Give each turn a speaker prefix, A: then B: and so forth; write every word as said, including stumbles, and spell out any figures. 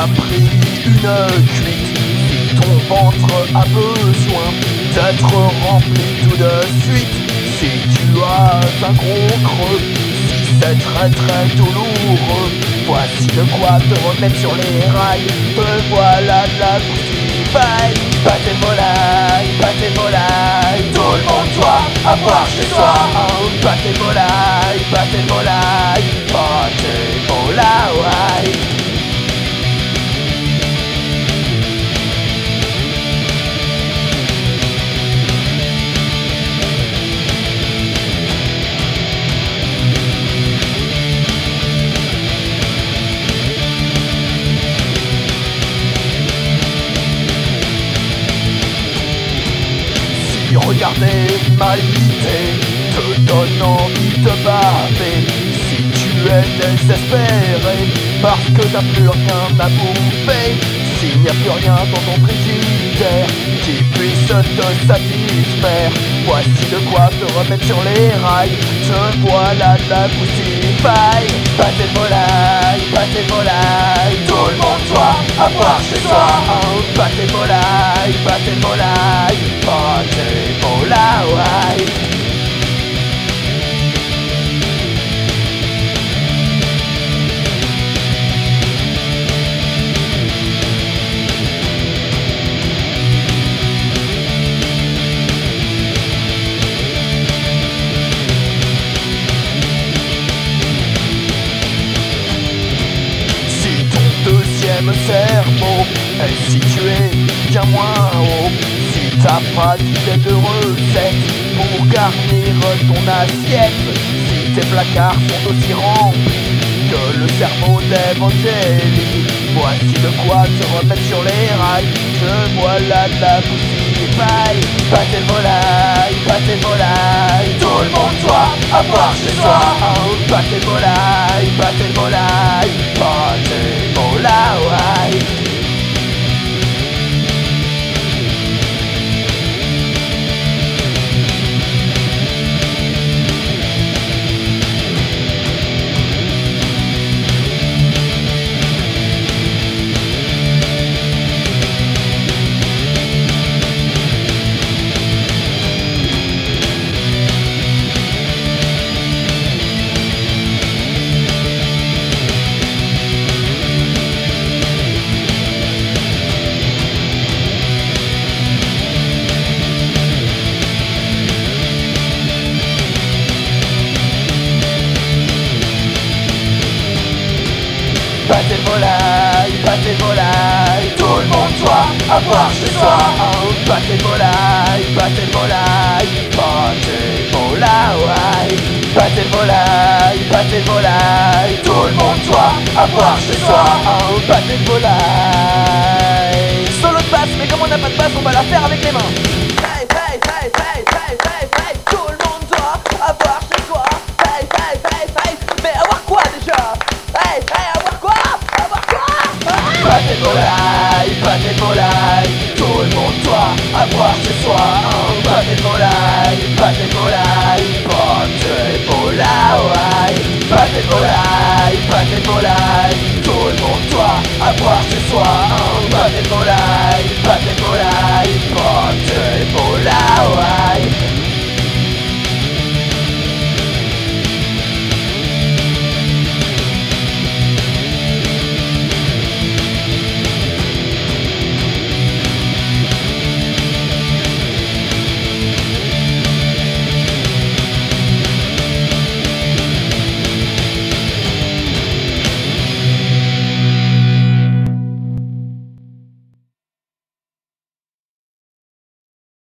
A: t'as pris une cuite, si ton ventre a besoin d'être rempli tout de suite, si tu as un gros creux, si c'est très très douloureux, voici de quoi te remettre sur les rails. Te voilà de la crucifaille. Pas tes volailles, pas tes volailles, tout le monde doit avoir chez soi. Pas tes volailles, pas tes volailles, pas tes volailles. Regarder ma idée te donne envie de baver. Si tu es désespéré parce que t'as plus rien à bouffer, s'il n'y a plus rien dans ton frigidaire qui puisse te satisfaire, voici de quoi te remettre sur les rails. Te voilà de la crucifaille. Pas tes volailles, pas tes volailles, tout le monde doit avoir chez soi. Pas tes volailles, pas tes volailles, pas tes volailles. Cerveau est situé bien moins haut, si t'as pas d'idée de recette pour garnir ton assiette, si tes placards sont aussi remplis que le cerveau d'Evangélie, voici de quoi te remettre sur les rails. Te voilà de la crucifaille. Pas tes volailles, pas tes volailles, tout le monde doit avoir chez soi. Pas tes volailles, pas tes volailles, pas tes volailles. Pas tes volailles, pas tes volailles, tout le monde doit avoir chez soi. Pas tes volailles, pas tes volailles, pas tes volailles. Pas tes volailles, pas tes volailles, tout le monde doit avoir chez soi. Pas tes volailles. Solo de basse, mais comme on n'a pas de basse, on va la faire avec les mains. Hey, hey, hey, hey, hey, hey, hey, tout le monde doit avoir chez soi. Hey, hey, hey, hey, mais avoir quoi déjà? Hey, hey, avoir quoi? Avoir quoi? Pas tes volailles, pas tes volailles, tout le monde doit avoir chez soi. Pas tes volailles, pas tes volailles, pas tes volailles. Pas tes volailles, pas tes volailles, tout le monde doit avoir chez soi.